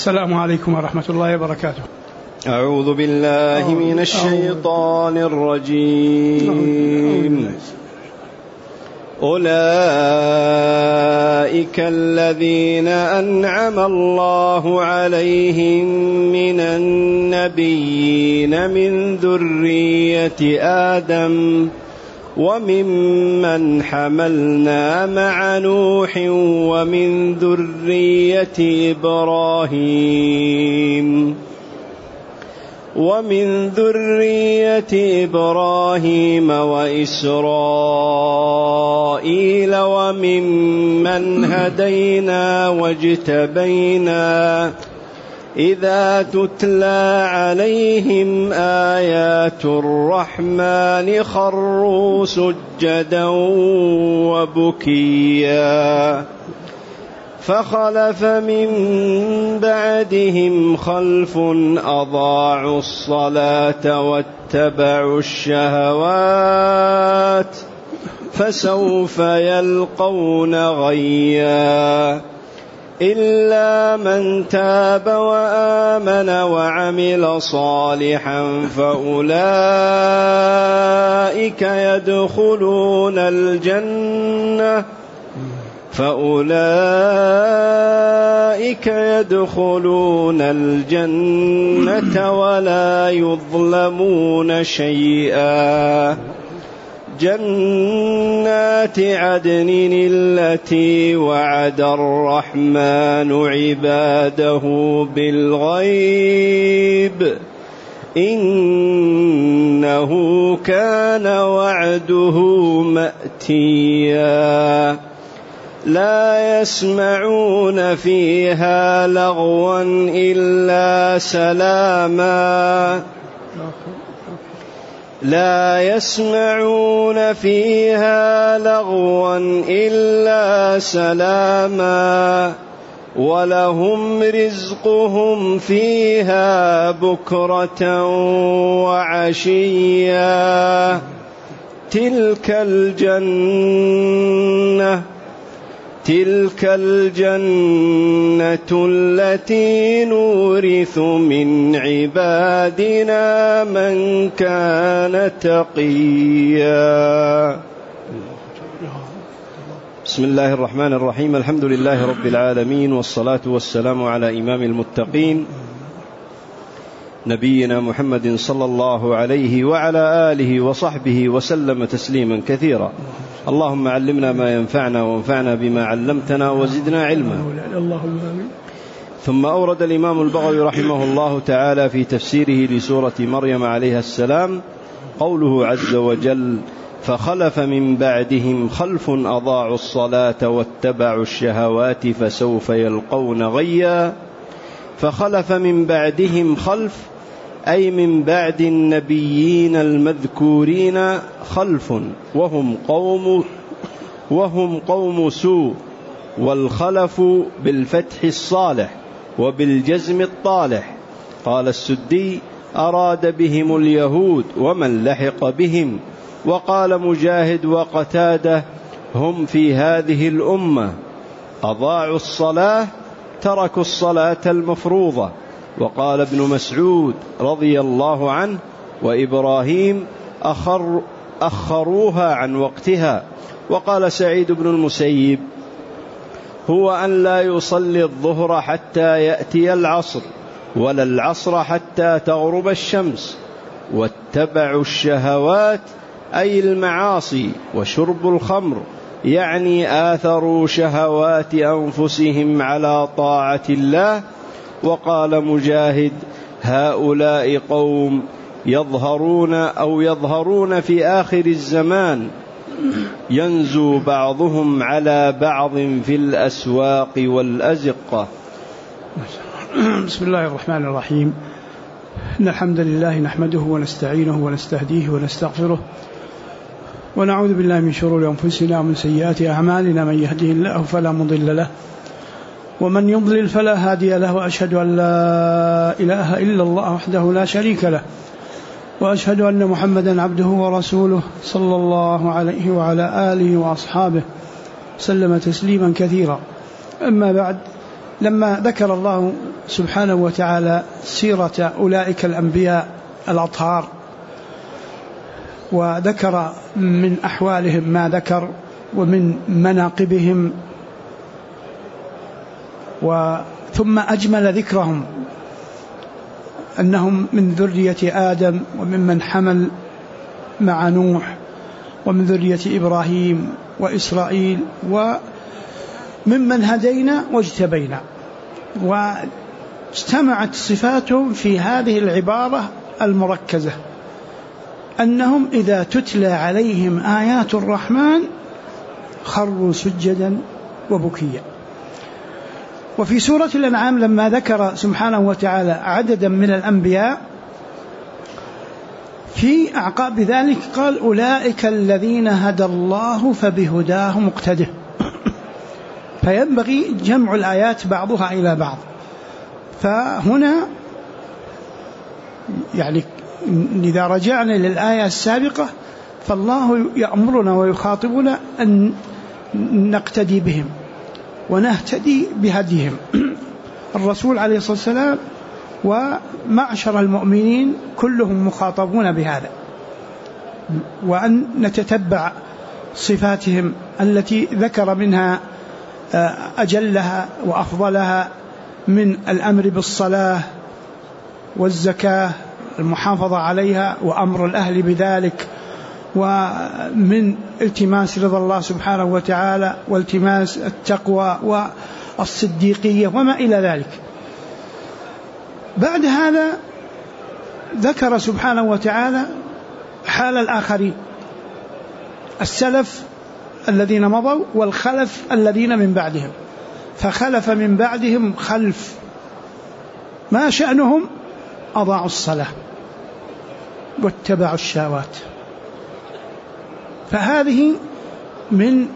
السلام عليكم ورحمة الله وبركاته. أعوذ بالله من الشيطان الرجيم. أولئك الذين أنعم الله عليهم من النبيين من ذرية آدم وممن حملنا مع نوح ومن ذرية إبراهيم وإسرائيل وممن هدينا واجتبينا إذا تتلى عليهم آيات الرحمن خروا سجدا وبكيا فخلف من بعدهم خلف أضاعوا الصلاة واتبعوا الشهوات فسوف يلقون غيا إلا من تاب وآمن وعمل صالحا فأولئك يدخلون الجنة ولا يظلمون شيئا جنات عدن التي وعد الرحمن عباده بالغيب إنه كان وعده مأتيا لا يسمعون فيها لغوا إلا سلاما ولهم رزقهم فيها بكرة وعشيا تلك الجنة التي نورث من عبادنا من كان تقيا. بسم الله الرحمن الرحيم. الحمد لله رب العالمين، والصلاة والسلام على إمام المتقين نبينا محمد صلى الله عليه وعلى آله وصحبه وسلم تسليما كثيرا. اللهم علمنا ما ينفعنا وانفعنا بما علمتنا وزدنا علما. ثم أورد الإمام البغوي رحمه الله تعالى في تفسيره لسورة مريم عليها السلام قوله عز وجل: فخلف من بعدهم خلف أضاعوا الصلاة واتبعوا الشهوات فسوف يلقون غيا. فخلف من بعدهم خلف أي من بعد النبيين المذكورين خلف وهم قوم سوء، والخلف بالفتح الصالح وبالجزم الطالح. قال السدي: أراد بهم اليهود ومن لحق بهم. وقال مجاهد وقتاده: هم في هذه الأمة أضاعوا الصلاة، تركوا الصلاة المفروضة. وقال ابن مسعود رضي الله عنه: وإبراهيم أخروها عن وقتها. وقال سعيد بن المسيب: هو أن لا يصلي الظهر حتى يأتي العصر، ولا العصر حتى تغرب الشمس. واتبعوا الشهوات أي المعاصي وشرب الخمر، يعني آثروا شهوات أنفسهم على طاعة الله. وقال مجاهد: هؤلاء قوم يظهرون في آخر الزمان، ينزو بعضهم على بعض في الأسواق والأزقة. بسم الله الرحمن الرحيم. إن الحمد لله نحمده ونستعينه ونستهديه ونستغفره، ونعوذ بالله من شرور أنفسنا ومن سيئات أعمالنا. من يهده الله فلا مضل له، ومن يضلل فلا هادي له. وأشهد أن لا إله إلا الله وحده لا شريك له، وأشهد أن محمدا عبده ورسوله صلى الله عليه وعلى آله وأصحابه سلم تسليما كثيرا. أما بعد، لما ذكر الله سبحانه وتعالى سيرة أولئك الأنبياء الأطهار وذكر من أحوالهم ما ذكر ومن مناقبهم، ثم أجمل ذكرهم أنهم من ذرية آدم وممن حمل مع نوح ومن ذرية إبراهيم وإسرائيل وممن هدينا واجتبينا، واجتمعت صفاتهم في هذه العبارة المركزة أنهم إذا تتلى عليهم آيات الرحمن خروا سجدا وبكيا. وفي سورة الأنعام لما ذكر سبحانه وتعالى عددا من الأنبياء في أعقاب ذلك قال أولئك الذين هدى الله فبهداه مقتده. فينبغي جمع الآيات بعضها إلى بعض. فهنا يعني إذا رجعنا للآية السابقة فالله يأمرنا ويخاطبنا أن نقتدي بهم ونهتدي بهديهم. الرسول عليه الصلاة والسلام ومعشر المؤمنين كلهم مخاطبون بهذا، وأن نتتبع صفاتهم التي ذكر منها أجلها وأفضلها من الأمر بالصلاة والزكاة المحافظة عليها وأمر الأهل بذلك، ومن التماس رضا الله سبحانه وتعالى والتماس التقوى والصديقية وما إلى ذلك. بعد هذا ذكر سبحانه وتعالى حال الآخرين، السلف الذين مضوا والخلف الذين من بعدهم. فخلف من بعدهم خلف ما شأنهم؟ أضاعوا الصلاة واتبعوا الشهوات. فهذه من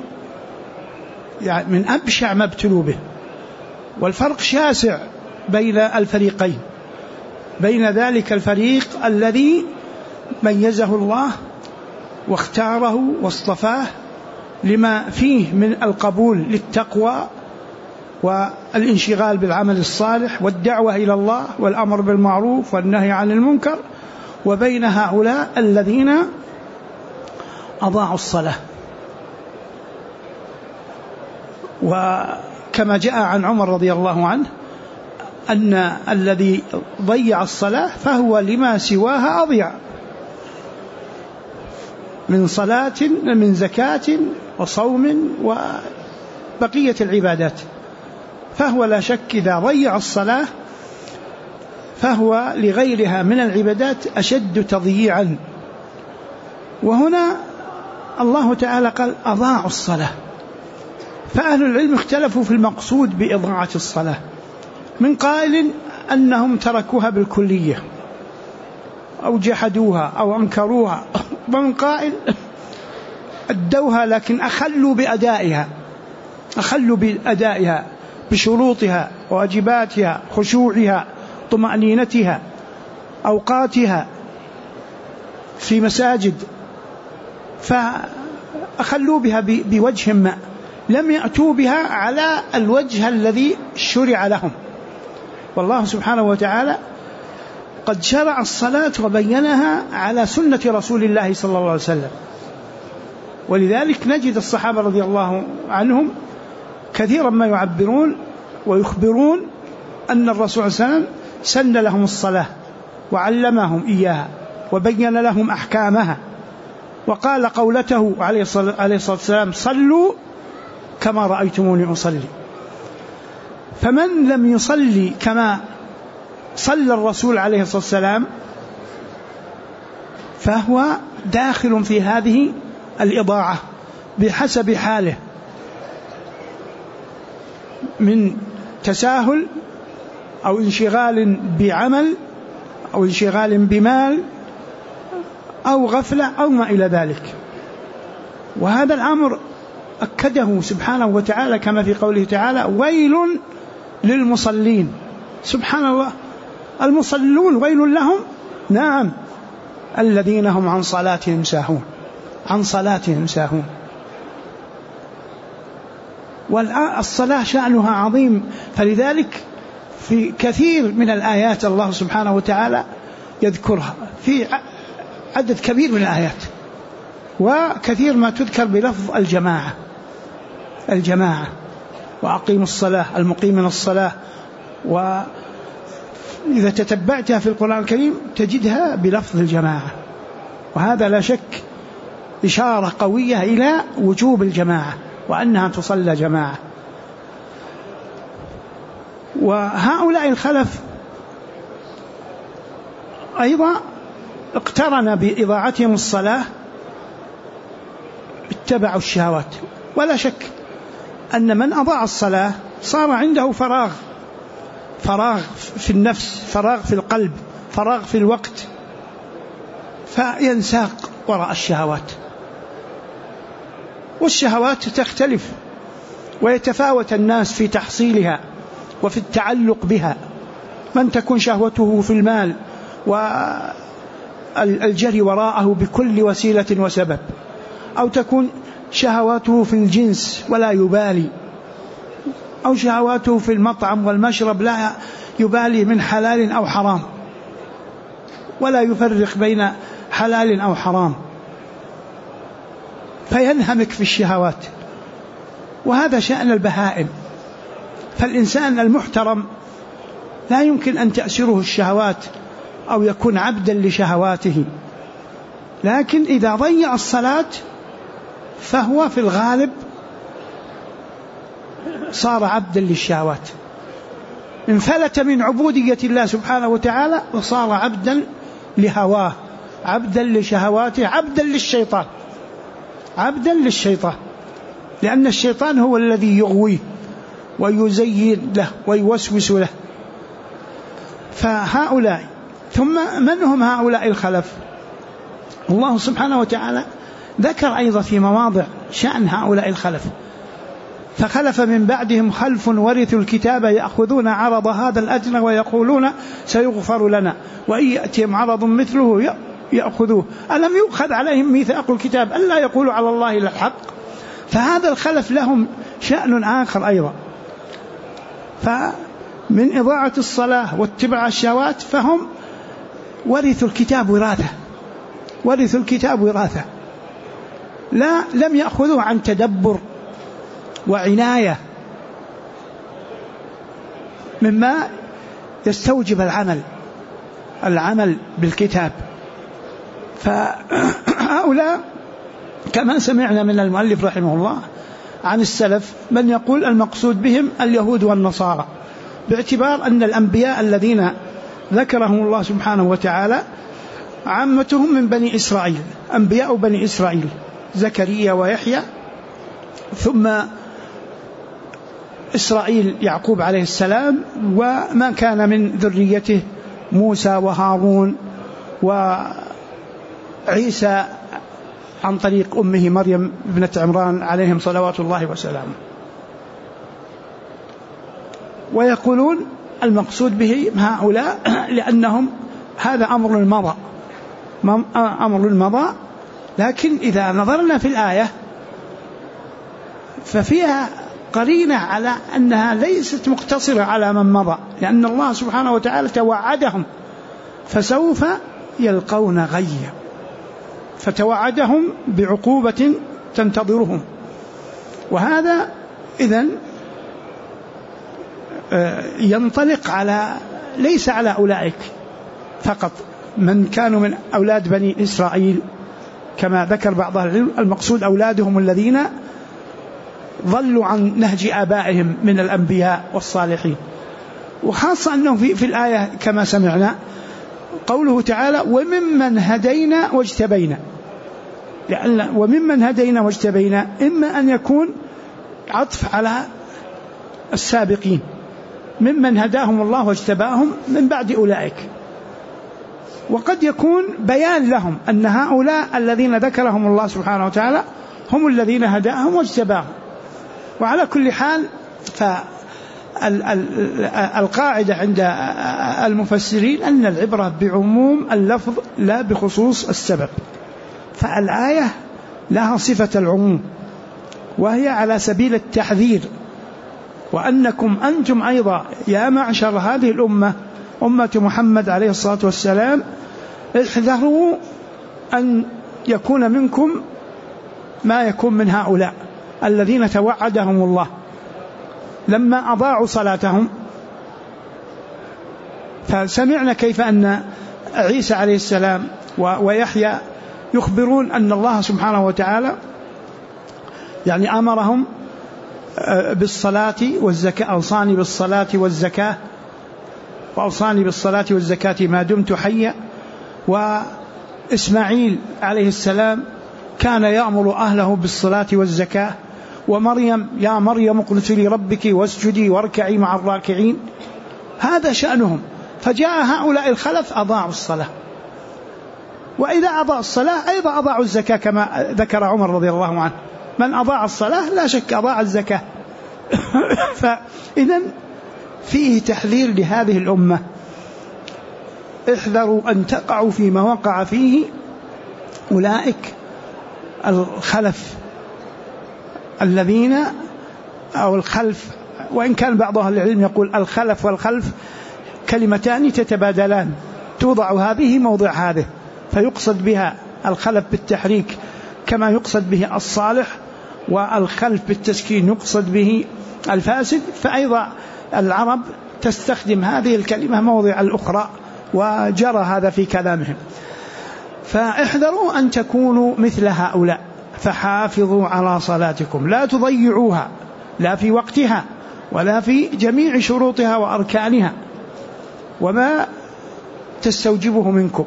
أبشع ما ابتلوا به. والفرق شاسع بين الفريقين، بين ذلك الفريق الذي ميزه الله واختاره واصطفاه لما فيه من القبول للتقوى والانشغال بالعمل الصالح والدعوة إلى الله والأمر بالمعروف والنهي عن المنكر، وبين هؤلاء الذين أضاعوا الصلاة. وكما جاء عن عمر رضي الله عنه أن الذي ضيع الصلاة فهو لما سواها أضيع من صلاة من زكاة وصوم وبقية العبادات، فهو لا شك إذا ضيع الصلاة فهو لغيرها من العبادات أشد تضييعا. وهنا الله تعالى قال أضاعوا الصلاة. فأهل العلم اختلفوا في المقصود بإضاعة الصلاة، من قائل أنهم تركوها بالكلية أو جحدوها أو أنكروها، ومن قائل أدوها لكن أخلوا بأدائها بشروطها وواجباتها خشوعها طمأنينتها أوقاتها في مساجد، فأخلوا بها بوجه ما، لم يأتوا بها على الوجه الذي شرع لهم. والله سبحانه وتعالى قد شرع الصلاة وبينها على سنة رسول الله صلى الله عليه وسلم، ولذلك نجد الصحابة رضي الله عنهم كثيرا ما يعبرون ويخبرون أن الرسول صلى الله عليه وسلم سن لهم الصلاة وعلمهم إياها وبين لهم أحكامها، وقال قولته عليه الصلاة والسلام صلوا كما رأيتموني أصلي. فمن لم يصلي كما صلى الرسول عليه الصلاة والسلام فهو داخل في هذه الإضاعة بحسب حاله من تساهل أو انشغال بعمل أو انشغال بمال أو غفلة أو ما إلى ذلك. وهذا الأمر أكده سبحانه وتعالى كما في قوله تعالى ويل للمصلين. سبحان الله، المصلون ويل لهم، نعم، الذين هم عن صلاتهم ساهون. والصلاة شأنها عظيم، فلذلك في كثير من الآيات الله سبحانه وتعالى يذكرها في عدد كبير من الآيات، وكثير ما تذكر بلفظ الجماعة وأقيموا الصلاة، المقيمين الصلاة. وإذا تتبعتها في القرآن الكريم تجدها بلفظ الجماعة، وهذا لا شك إشارة قوية إلى وجوب الجماعة وأنها تصلى جماعة. وهؤلاء الخلف أيضا اقترن بإضاعتهم الصلاة اتبعوا الشهوات، ولا شك أن من أضاع الصلاة صار عنده فراغ في النفس، فراغ في القلب، فراغ في الوقت، فينساق وراء الشهوات. والشهوات تختلف ويتفاوت الناس في تحصيلها وفي التعلق بها، من تكون شهوته في المال والجري وراءه بكل وسيلة وسبب، أو تكون شهواته في الجنس ولا يبالي، أو شهواته في المطعم والمشرب لا يبالي من حلال أو حرام ولا يفرق بين حلال أو حرام، فينهمك في الشهوات. وهذا شأن البهائم. فالإنسان المحترم لا يمكن أن تأسره الشهوات أو يكون عبدا لشهواته، لكن إذا ضيع الصلاة فهو في الغالب صار عبدا للشهوات، انفلت من عبودية الله سبحانه وتعالى وصار عبدا لهواه، عبدا لشهواته، عبدا للشيطان، لأن الشيطان هو الذي يغويه ويزين له ويوسوس له. فهؤلاء، ثم من هم هؤلاء الخلف؟ الله سبحانه وتعالى ذكر أيضا في مواضع شأن هؤلاء الخلف: فخلف من بعدهم خلف ورثوا الكتاب يأخذون عرض هذا الأدنى ويقولون سيغفر لنا وإن يأتيهم عرض مثله يأخذوه ألم يؤخذ عليهم ميثاق الكتاب ألا يقولوا على الله إلا الحق. فهذا الخلف لهم شأن آخر أيضا. فمن إضاعة الصلاة واتباع الشهوات فهم ورثوا الكتاب وراثة، لم يأخذوه عن تدبر وعناية مما يستوجب العمل بالكتاب. فهؤلاء كما سمعنا من المؤلف رحمه الله عن السلف من يقول المقصود بهم اليهود والنصارى، باعتبار أن الأنبياء الذين ذكرهم الله سبحانه وتعالى عامتهم من بني إسرائيل، أنبياء بني إسرائيل زكريا ويحيى، ثم إسرائيل يعقوب عليه السلام، وما كان من ذريته موسى وهارون وعيسى عن طريق أمه مريم ابنة عمران عليهم صلوات الله وسلامه. ويقولون المقصود به هؤلاء لأنهم هذا أمر مضى، لكن إذا نظرنا في الآية ففيها قرينة على أنها ليست مقتصرة على من مضى، لأن الله سبحانه وتعالى توعدهم فسوف يلقون غيا، فتوعدهم بعقوبة تنتظرهم. وهذا إذن ينطلق ليس على أولئك فقط من كانوا من أولاد بني إسرائيل كما ذكر بعض العلماء، المقصود أولادهم الذين ضلوا عن نهج آبائهم من الأنبياء والصالحين. وخاصة أنه في الآية كما سمعنا قوله تعالى وممن هدينا واجتبينا، لأن وممن هدينا واجتبينا إما أن يكون عطف على السابقين، ممن هداهم الله واجتباهم من بعد أولئك، وقد يكون بيان لهم أن هؤلاء الذين ذكرهم الله سبحانه وتعالى هم الذين هداهم واجتباهم. وعلى كل حال فالقاعدة عند المفسرين أن العبرة بعموم اللفظ لا بخصوص السبب، فالآية لها صفة العموم وهي على سبيل التحذير وأنكم أنتم أيضا يا معشر هذه الأمة أمة محمد عليه الصلاة والسلام احذروا أن يكون منكم ما يكون من هؤلاء الذين توعدهم الله لما أضاعوا صلاتهم. فسمعنا كيف أن عيسى عليه السلام ويحيى يخبرون أن الله سبحانه وتعالى يعني أمرهم بالصلاة والزكاة، أوصاني بالصلاة والزكاة وأوصاني بالصلاة والزكاة ما دمت حيا. وإسماعيل عليه السلام كان يأمر أهله بالصلاة والزكاة، ومريم يا مريم اقنتي لربك واسجدي واركعي مع الراكعين. هذا شأنهم. فجاء هؤلاء الخلف أضاعوا الصلاة، وإذا أضاعوا الصلاة أيضا أضاعوا الزكاة كما ذكر عمر رضي الله عنه، من أضاع الصلاة لا شك أضاع الزكاة. فإذن فيه تحذير لهذه الأمة، احذروا أن تقعوا فيما وقع فيه أولئك الخلف الذين أو الخلف، وإن كان بعض أهل العلم يقول الخلف والخلف كلمتان تتبادلان، توضع هذه موضع هذه، فيقصد بها الخلف بالتحريك كما يقصد به الصالح، والخلف بالتسكين يقصد به الفاسد. فأيضا العرب تستخدم هذه الكلمة موضع الأخرى، وجرى هذا في كلامهم. فاحذروا أن تكونوا مثل هؤلاء، فحافظوا على صلاتكم لا تضيعوها لا في وقتها ولا في جميع شروطها وأركانها وما تستوجبه منكم،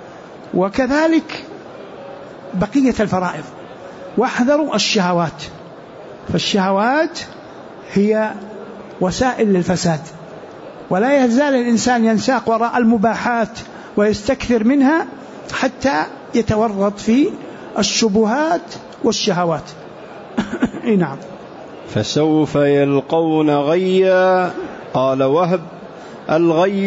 وكذلك بقية الفرائض. واحذروا الشهوات، فالشهوات هي وسائل للفساد، ولا يزال الإنسان ينساق وراء المباحات ويستكثر منها حتى يتورط في الشبهات والشهوات. نعم. فسوف يلقون غيا. قال وهب: الغي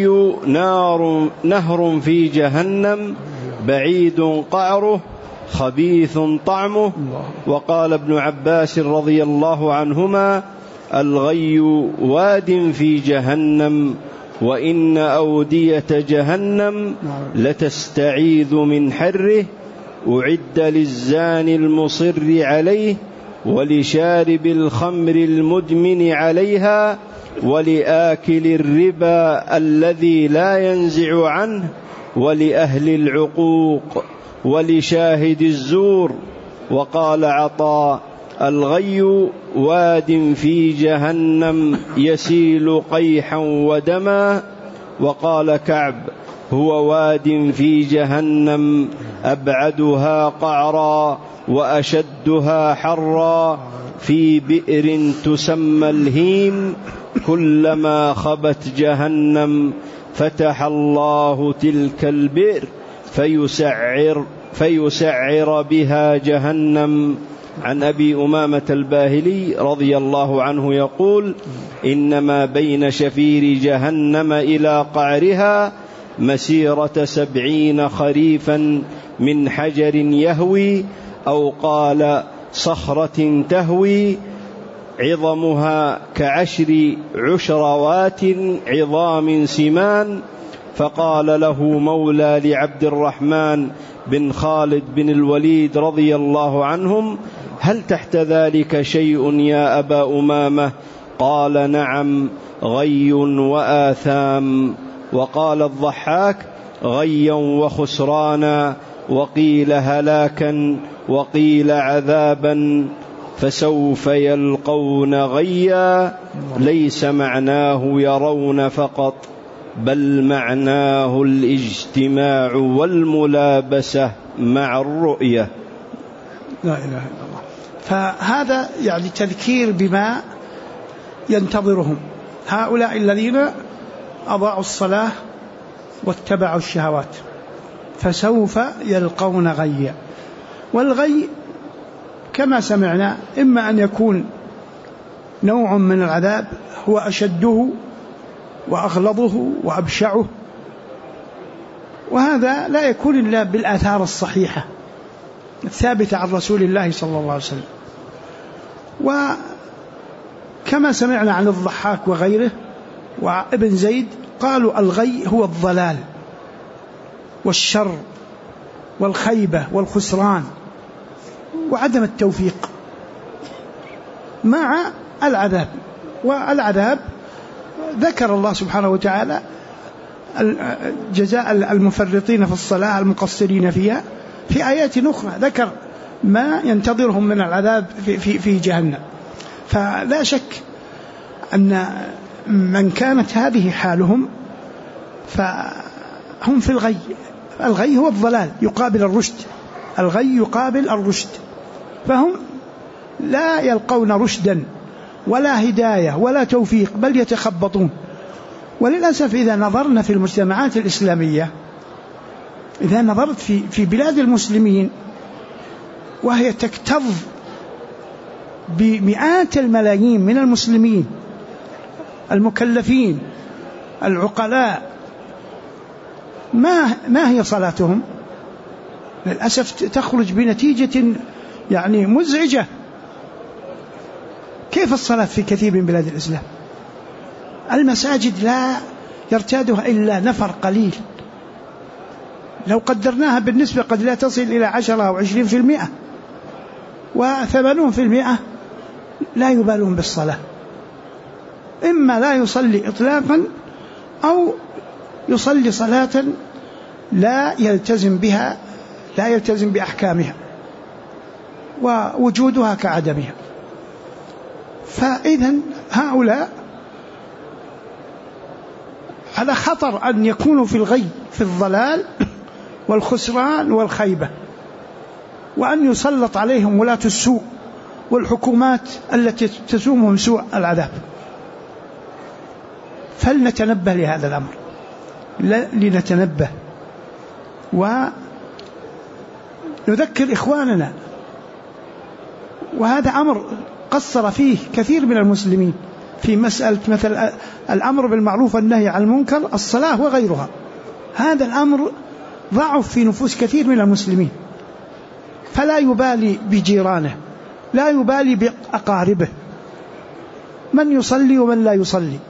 نهر في جهنم بعيد قعره خبيث طعمه. وقال ابن عباس رضي الله عنهما: الغي واد في جهنم وإن أودية جهنم لتستعيذ من حره أعد للزاني المصر عليه ولشارب الخمر المدمن عليها ولآكل الربا الذي لا ينزع عنه ولأهل العقوق ولشاهد الزور. وقال عطاء: الغي واد في جهنم يسيل قيحا ودما. وقال كعب: هو واد في جهنم أبعدها قعرا وأشدها حرا في بئر تسمى الهيم كلما خبت جهنم فتح الله تلك البئر فيسعر بها جهنم. عن أبي أمامة الباهلي رضي الله عنه يقول: إنما بين شفير جهنم إلى قعرها مسيرة 70 خريفا من حجر يهوي، أو قال صخرة تهوي، عظمها ك10 عشروات عظام سمان. فقال له مولى لعبد الرحمن بن خالد بن الوليد رضي الله عنهم: هل تحت ذلك شيء يا أبا أمامة؟ قال: نعم، غي وآثام. وقال الضحاك: غيا وخسرانا، وقيل هلاكا، وقيل عذابا. فسوف يلقون غيا ليس معناه يرون فقط، بل معناه الاجتماع والملابسة مع الرؤية. لا إله إلا الله. فهذا يعني تذكير بما ينتظرهم هؤلاء الذين أضاعوا الصلاة واتبعوا الشهوات، فسوف يلقون غيا. والغي كما سمعنا إما أن يكون نوع من العذاب هو أشده وأغلظه وأبشعه، وهذا لا يكون إلا بالآثار الصحيحة الثابتة عن رسول الله صلى الله عليه وسلم. كما سمعنا عن الضحاك وغيره وابن زيد قالوا الغي هو الضلال والشر والخيبة والخسران وعدم التوفيق مع العذاب. والعذاب ذكر الله سبحانه وتعالى جزاء المفرطين في الصلاة المقصرين فيها في آيات أخرى، ذكر ما ينتظرهم من العذاب في جهنم. فلا شك أن من كانت هذه حالهم فهم في الغي. الغي هو الضلال يقابل الرشد، الغي يقابل الرشد، فهم لا يلقون رشدا ولا هداية ولا توفيق بل يتخبطون. وللأسف إذا نظرنا في المجتمعات الإسلامية، إذا نظرت في بلاد المسلمين وهي تكتظ بمئات الملايين من المسلمين المكلفين العقلاء، ما هي صلاتهم؟ للأسف تخرج بنتيجة يعني مزعجة. كيف الصلاة في كثير من بلاد الإسلام؟ المساجد لا يرتادها إلا نفر قليل، لو قدرناها بالنسبة قد لا تصل إلى 10 أو 20%، و80% لا يبالون بالصلاة، إما لا يصلي إطلاقا أو يصلي صلاة لا يلتزم بها، لا يلتزم بأحكامها ووجودها كعدمها. فإذا هؤلاء على خطر أن يكونوا في الغي، في الضلال والخسران والخيبة، وأن يسلط عليهم ولاة السوء والحكومات التي تسومهم سوء العذاب. فلنتنبه لهذا الأمر، لنتنبه ونذكر إخواننا. وهذا أمر قصر فيه كثير من المسلمين في مسألة مثل الأمر بالمعروف والنهي عن المنكر، الصلاة وغيرها. هذا الأمر ضعف في نفوس كثير من المسلمين، فلا يبالي بجيرانه، لا يبالي بأقاربه، من يصلي ومن لا يصلي،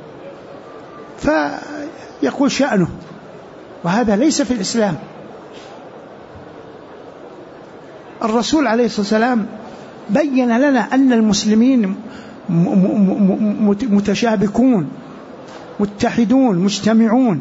فيقول شأنه. وهذا ليس في الإسلام. الرسول عليه الصلاة والسلام بين لنا أن المسلمين متشابكون متحدون مجتمعون،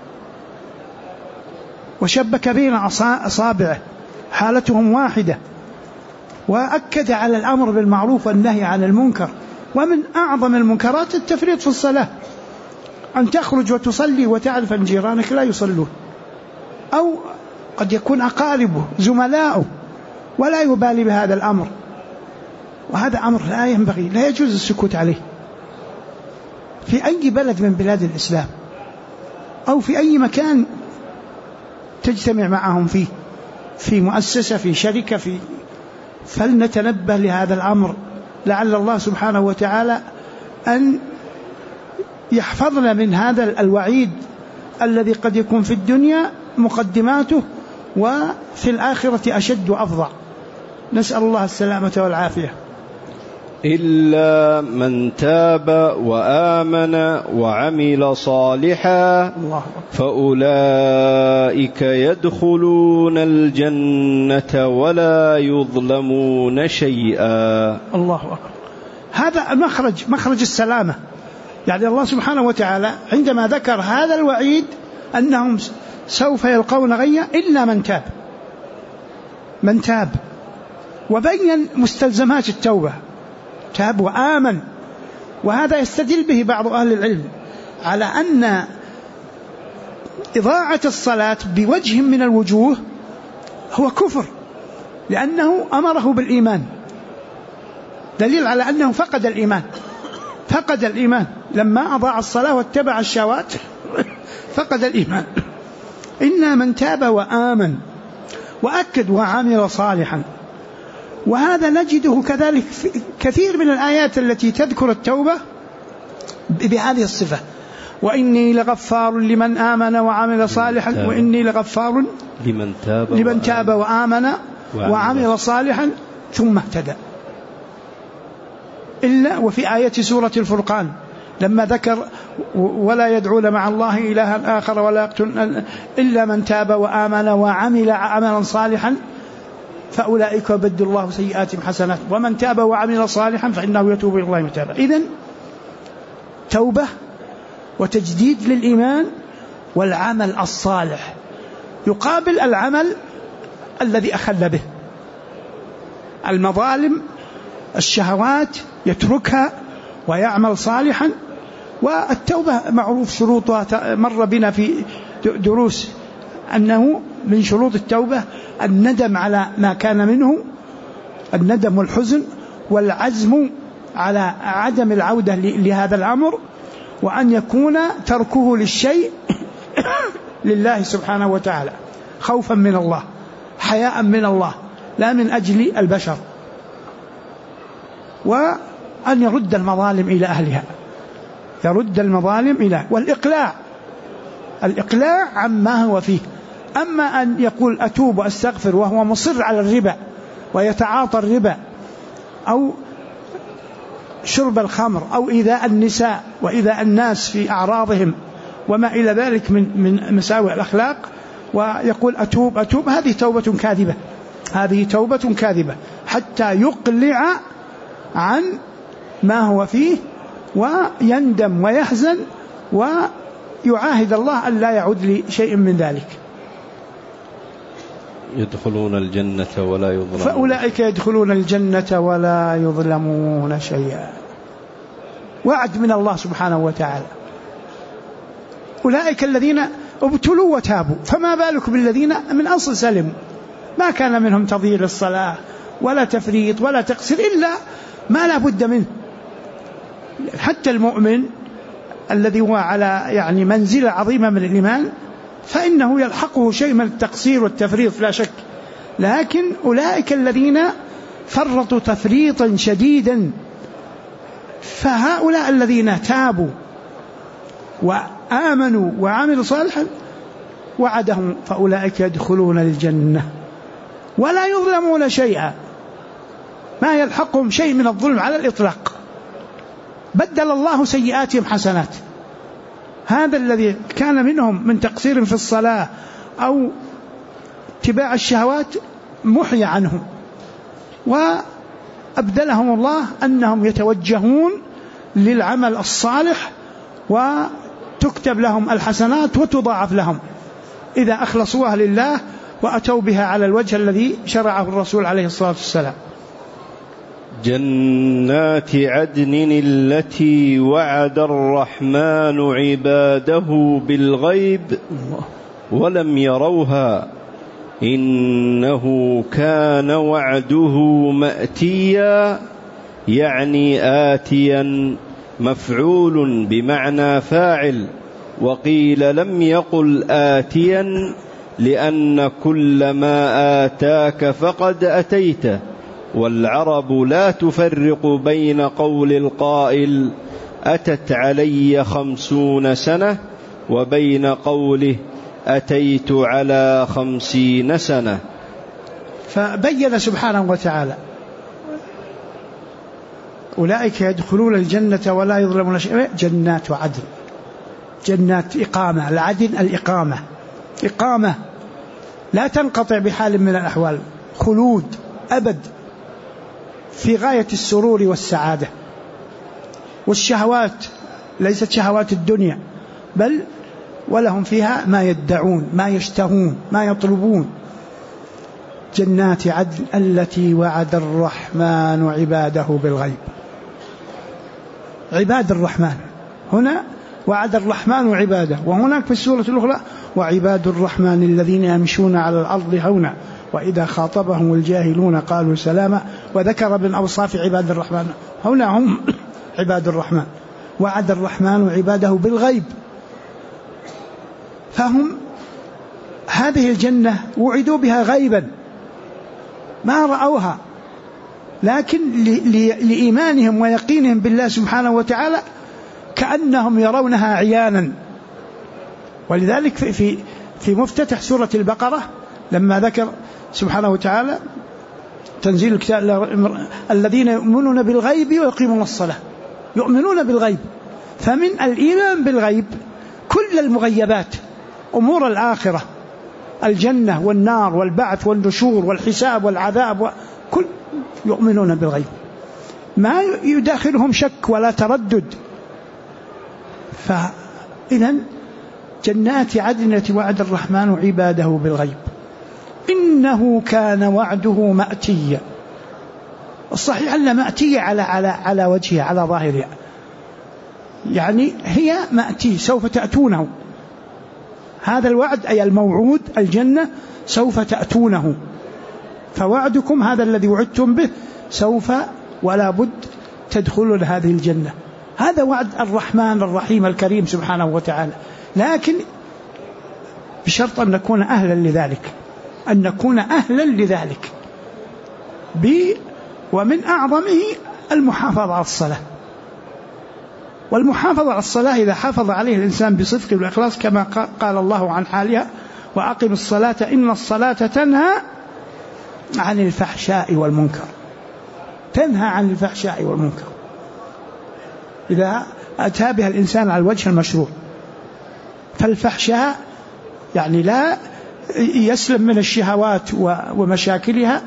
وشبك بين أصابعه، حالتهم واحدة، وأكد على الأمر بالمعروف والنهي عن المنكر. ومن أعظم المنكرات التفريط في الصلاة، أن تخرج وتصلي وتعرف أن جيرانك لا يصلون، أو قد يكون أقاربه زملاؤه ولا يبالي بهذا الأمر. وهذا أمر لا ينبغي، لا يجوز السكوت عليه في أي بلد من بلاد الإسلام، أو في أي مكان تجتمع معهم فيه، في مؤسسة، في شركة، فلنتنبه لهذا الأمر، لعل الله سبحانه وتعالى أن يحفظنا من هذا الوعيد الذي قد يكون في الدنيا مقدماته وفي الآخرة أشد وأفظع. نسأل الله السلامة والعافية. إلا من تاب وآمن وعمل صالحا فأولئك يدخلون الجنة ولا يظلمون شيئا. الله أكبر. هذا مخرج السلامة. يعني الله سبحانه وتعالى عندما ذكر هذا الوعيد أنهم سوف يلقون غيا إلا من تاب وبين مستلزمات التوبة، تاب وآمن. وهذا يستدل به بعض أهل العلم على أن إضاعة الصلاة بوجه من الوجوه هو كفر، لأنه أمره بالإيمان، دليل على أنه فقد الإيمان لما أضاع الصلاة واتبع الشهوات فقد الإيمان. إلا من تاب وآمن، وأكد وعمل صالحا. وهذا نجده كذلك في كثير من الآيات التي تذكر التوبة بهذه الصفة: وإني لغفار لمن آمن وعمل صالحا، وإني لغفار لمن تاب وآمن وعمل صالحا ثم اهتدى. إلا وفي آية سورة الفرقان لما ذكر ولا يدعون مع الله إلها آخر ولا يقتلون إلا من تاب وآمن وعمل عملا صالحا فأولئك يبدل الله سيئاتهم حسنات ومن تاب وعمل صالحا فإنه يتوب إلى الله متابا. إذن توبة وتجديد للإيمان والعمل الصالح يقابل العمل الذي أخل به، المظالم الشهوات يتركها ويعمل صالحا. والتوبة معروف شروطها، مر بنا في دروس أنه من شروط التوبة الندم على ما كان منه، الندم والحزن والعزم على عدم العودة لهذا الأمر، وأن يكون تركه للشيء لله سبحانه وتعالى خوفا من الله حياء من الله لا من أجل البشر، وأن يرد المظالم إلى أهلها، يرد المظالم إلى والإقلاع عما هو فيه. أما أن يقول أتوب وأستغفر وهو مصر على الربا ويتعاطى الربا أو شرب الخمر أو إيذاء النساء وإيذاء الناس في أعراضهم وما إلى ذلك من مساوئ الأخلاق ويقول أتوب أتوب، هذه توبة كاذبة، هذه توبة كاذبة حتى يقلع عن ما هو فيه ويندم ويحزن ويعاهد الله أن لا يعود لشيء من ذلك. يدخلون الجنة ولا يظلمون، فأولئك يدخلون الجنة ولا يظلمون شيئا، وعد من الله سبحانه وتعالى. أولئك الذين ابتلوا وتابوا، فما بالك بالذين من أصل سلموا، ما كان منهم تضييع الصلاة ولا تفريط ولا تقصير إلا ما لا بد منه. حتى المؤمن الذي هو على يعني منزلة عظيمة من الإيمان فإنه يلحقه شيء من التقصير والتفريط لا شك، لكن أولئك الذين فرطوا تفريطا شديدا فهؤلاء الذين تابوا وآمنوا وعملوا صالحا وعدهم فأولئك يدخلون الجنة ولا يظلمون شيئا، ما يلحقهم شيء من الظلم على الإطلاق، بدل الله سيئاتهم حسنات. هذا الذي كان منهم من تقصير في الصلاة أو اتباع الشهوات محي عنهم، وأبدلهم الله أنهم يتوجهون للعمل الصالح وتكتب لهم الحسنات وتضاعف لهم إذا أخلصوها لله وأتوا بها على الوجه الذي شرعه الرسول عليه الصلاة والسلام. جنات عدن التي وعد الرحمن عباده بالغيب ولم يروها إنه كان وعده مأتيا، يعني آتيا مفعول بمعنى فاعل، وقيل لم يقل آتيا لأن كل ما آتاك فقد أتيته، والعرب لا تفرق بين قول القائل أتت علي 50 سنة وبين قوله أتيت على 50 سنة. فبين سبحانه وتعالى أولئك يدخلون الجنة ولا يظلمون شيئا، جنات عدن، جنات إقامة، العدن الإقامة، إقامة لا تنقطع بحال من الأحوال، خلود أبد في غاية السرور والسعادة. والشهوات ليست شهوات الدنيا بل ولهم فيها ما يدعون ما يشتهون ما يطلبون. جنات عدن التي وعد الرحمن عباده بالغيب، عباد الرحمن هنا وعد الرحمن عباده، وهناك في السورة الأخرى وعباد الرحمن الذين يمشون على الأرض هونا وإذا خاطبهم الجاهلون قالوا سلاما، وذكر من أوصاف عباد الرحمن هنا هم عباد الرحمن. وعد الرحمن عباده بالغيب، فهم هذه الجنة وعدوا بها غيبا ما رأوها، لكن لإيمانهم ويقينهم بالله سبحانه وتعالى كأنهم يرونها عيانا. ولذلك في مفتتح سورة البقرة لما ذكر سبحانه وتعالى تنزيل الكتاب الذين يؤمنون بالغيب ويقيمون الصلاة، يؤمنون بالغيب، فمن الإيمان بالغيب كل المغيبات، أمور الآخرة، الجنة والنار والبعث والنشور والحساب والعذاب، كل يؤمنون بالغيب، ما يداخلهم شك ولا تردد. فإذن جنات عدن وعد الرحمن عباده بالغيب إنه كان وعده مأتيا. الصحيح أن مأتية على وجهها، على ظاهرها، يعني هي مأتي، سوف تأتونه، هذا الوعد أي الموعود الجنة سوف تأتونه، فوعدكم هذا الذي وعدتم به سوف ولا بد تدخلون هذه الجنة. هذا وعد الرحمن الرحيم الكريم سبحانه وتعالى، لكن بشرط أن نكون أهلا لذلك، أن نكون أهلا لذلك. ومن أعظمه المحافظة على الصلاة، والمحافظة على الصلاة إذا حافظ عليه الإنسان بصدق والإخلاص كما قال الله عن حالها: وأقم الصلاة إن الصلاة تنهى عن الفحشاء والمنكر، تنهى عن الفحشاء والمنكر إذا أتى بها الإنسان على الوجه المشروع. فالفحشاء يعني لا يسلم من الشهوات ومشاكلها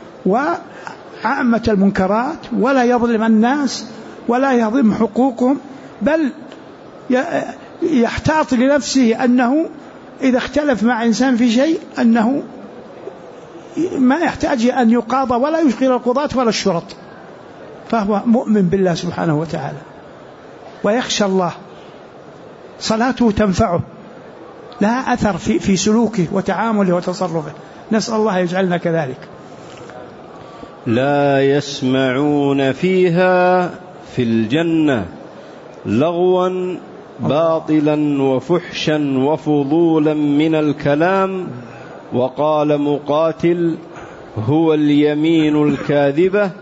وعامة المنكرات، ولا يظلم الناس ولا يهضم حقوقهم، بل يحتاط لنفسه أنه إذا اختلف مع إنسان في شيء أنه ما يحتاج أن يقاضى ولا يشغل القضاة ولا الشرط، فهو مؤمن بالله سبحانه وتعالى ويخشى الله، صلاته تنفعه، لها أثر في سلوكه وتعامله وتصرفه. نسأل الله يجعلنا كذلك. لا يسمعون فيها في الجنة لغوا باطلا وفحشا وفضولا من الكلام. وقال مقاتل: هو اليمين الكاذبة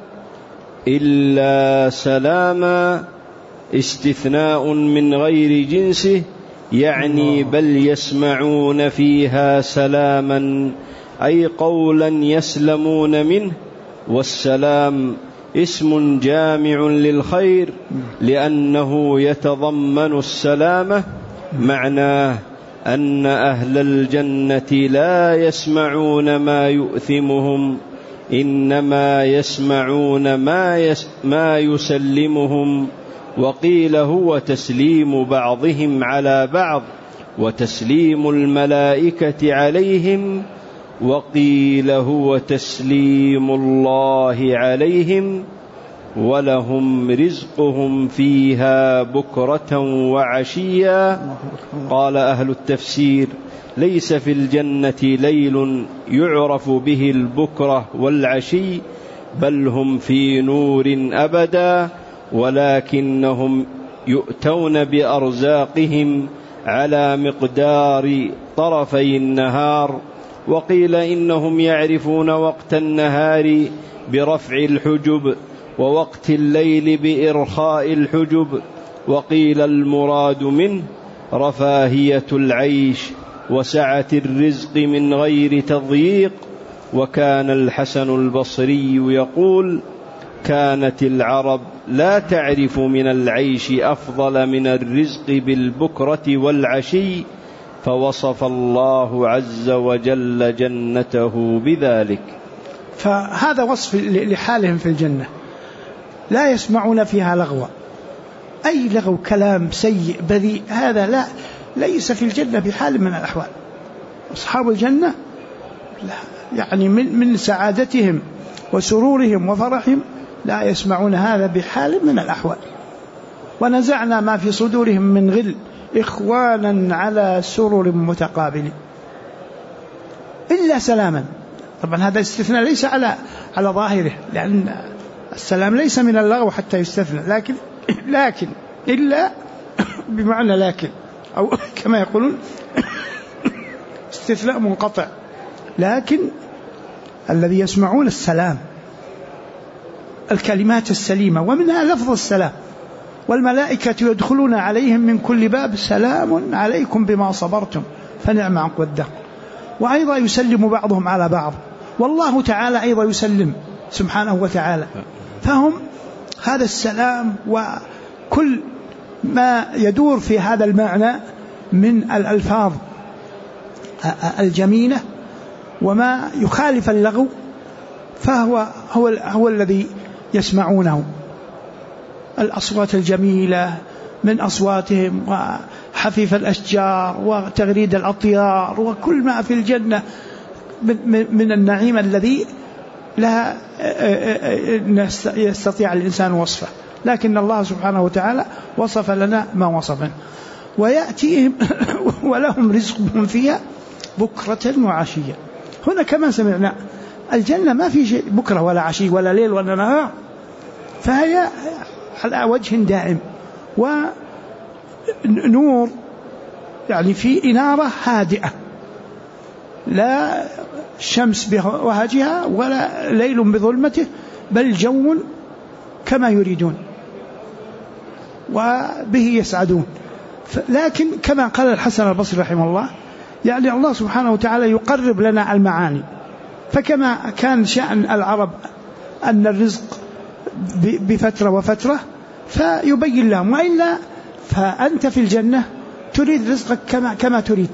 إلا سلاما، استثناء من غير جنسه، يعني بل يسمعون فيها سلاما أي قولا يسلمون منه. والسلام اسم جامع للخير لأنه يتضمن السلامة، معناه أن أهل الجنة لا يسمعون ما يؤثمهم، إنما يسمعون ما يسلمهم. وقيل هو تسليم بعضهم على بعض وتسليم الملائكة عليهم، وقيل هو تسليم الله عليهم. ولهم رزقهم فيها بكرة وعشيا. قال أهل التفسير: ليس في الجنة ليل يعرف به البكرة والعشي، بل هم في نور أبدا، ولكنهم يؤتون بأرزاقهم على مقدار طرفي النهار. وقيل إنهم يعرفون وقت النهار برفع الحجب، ووقت الليل بإرخاء الحجب. وقيل المراد منه رفاهية العيش وسعة الرزق من غير تضييق. وكان الحسن البصري يقول: كانت العرب لا تعرف من العيش أفضل من الرزق بالبكرة والعشي، فوصف الله عز وجل جنته بذلك. فهذا وصف لحالهم في الجنة، لا يسمعون فيها لغوا، أي لغو كلام سيء بذيء، هذا لا ليس في الجنة بحال من الأحوال. أصحاب الجنة يعني من سعادتهم وسرورهم وفرحهم لا يسمعون هذا بحال من الأحوال. ونزعنا ما في صدورهم من غل إخوانا على سرر متقابلين إلا سلاما. طبعا هذا استثناء ليس على ظاهره، لأن السلام ليس من اللغو حتى يستثنى، لكن إلا بمعنى لكن، أو كما يقولون استثناء منقطع. لكن الذي يسمعون السلام، الكلمات السليمة، ومنها لفظ السلام. والملائكة يدخلون عليهم من كل باب سلام عليكم بما صبرتم فنعم عقبى الدار. وأيضا يسلم بعضهم على بعض، والله تعالى أيضا يسلم سبحانه وتعالى. فهم هذا السلام وكل ما يدور في هذا المعنى من الألفاظ الجميلة وما يخالف اللغو هو الذي يسمعونه. الأصوات الجميلة من أصواتهم وحفيف الأشجار وتغريد الأطيار وكل ما في الجنة من النعيم الذي لا يستطيع الإنسان وصفه، لكن الله سبحانه وتعالى وصف لنا ما وصفه. ويأتيهم ولهم رزقهم فيها بكرة وعشية. هنا كما سمعنا الجنة ما في شيء بكرة ولا عشي ولا ليل ولا نهار، فهي على وجه دائم ونور، يعني في إنارة هادئة، لا شمس بوهجها ولا ليل بظلمته، بل جو كما يريدون وبه يسعدون. لكن كما قال الحسن البصري رحمه الله، يعني الله سبحانه وتعالى يقرب لنا المعاني. فكما كان شأن العرب أن الرزق بفترة وفترة فيبين لهم، وإلا فأنت في الجنة تريد رزقك كما تريد،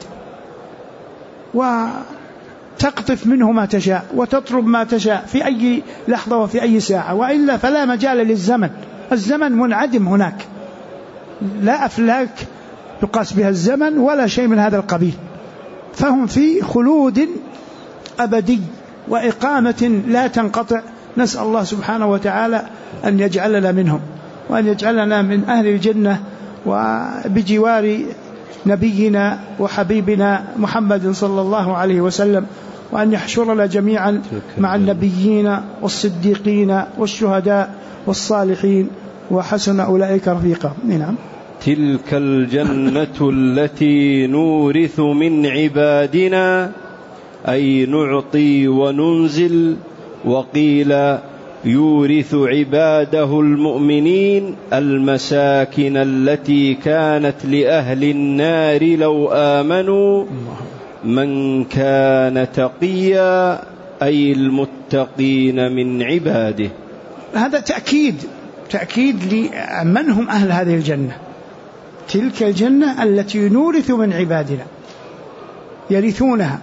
وتقطف منه ما تشاء وتطلب ما تشاء في أي لحظة وفي أي ساعة، وإلا فلا مجال للزمن. الزمن منعدم هناك، لا أفلاك يقاس بها الزمن ولا شيء من هذا القبيل. فهم في خلود أبدي وإقامة لا تنقطع. نسأل الله سبحانه وتعالى أن يجعلنا منهم، وأن يجعلنا من أهل الجنة وبجوار نبينا وحبيبنا محمد صلى الله عليه وسلم، وأن يحشرنا جميعا مع النبيين والصديقين والشهداء والصالحين وحسن أولئك رفيقا. نعم. تلك الجنة التي نورث من عبادنا، أي نعطي وننزل. وقيل يورث عباده المؤمنين المساكن التي كانت لأهل النار لو آمنوا من كان تقيا، أي المتقين من عباده. هذا تأكيد لمن هم أهل هذه الجنة. تلك الجنة التي نورث من عبادنا، يرثونها.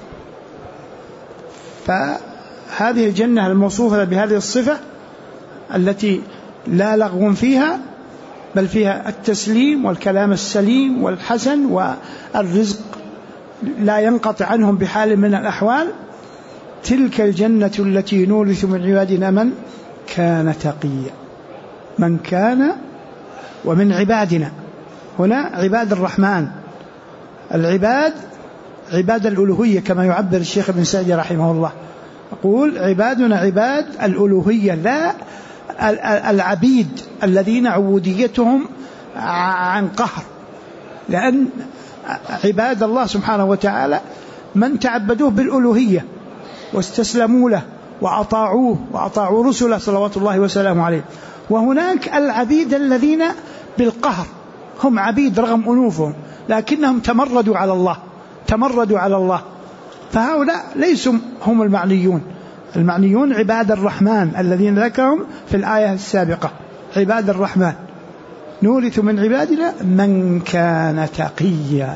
فهذه الجنة الموصوفة بهذه الصفة التي لا لغو فيها، بل فيها التسليم والكلام السليم والحسن، والرزق لا ينقطع عنهم بحال من الأحوال. تلك الجنة التي نورث من عبادنا من كان تقيا. من كان ومن عبادنا هنا عباد الرحمن. العباد عباد الألوهية كما يعبر الشيخ ابن سعدي رحمه الله، يقول عبادنا عباد الألوهية، لا العبيد الذين عبوديتهم عن قهر. لأن عباد الله سبحانه وتعالى من تعبدوه بالألوهية واستسلموا له وأطاعوا رسله صلوات الله وسلامه عليه. وهناك العبيد الذين بالقهر، هم عبيد رغم أنوفهم لكنهم تمردوا على الله. فهؤلاء ليسوا هم المعنيون عباد الرحمن الذين ذكرهم في الآية السابقة. عباد الرحمن نورث من عبادنا من كان تقيا،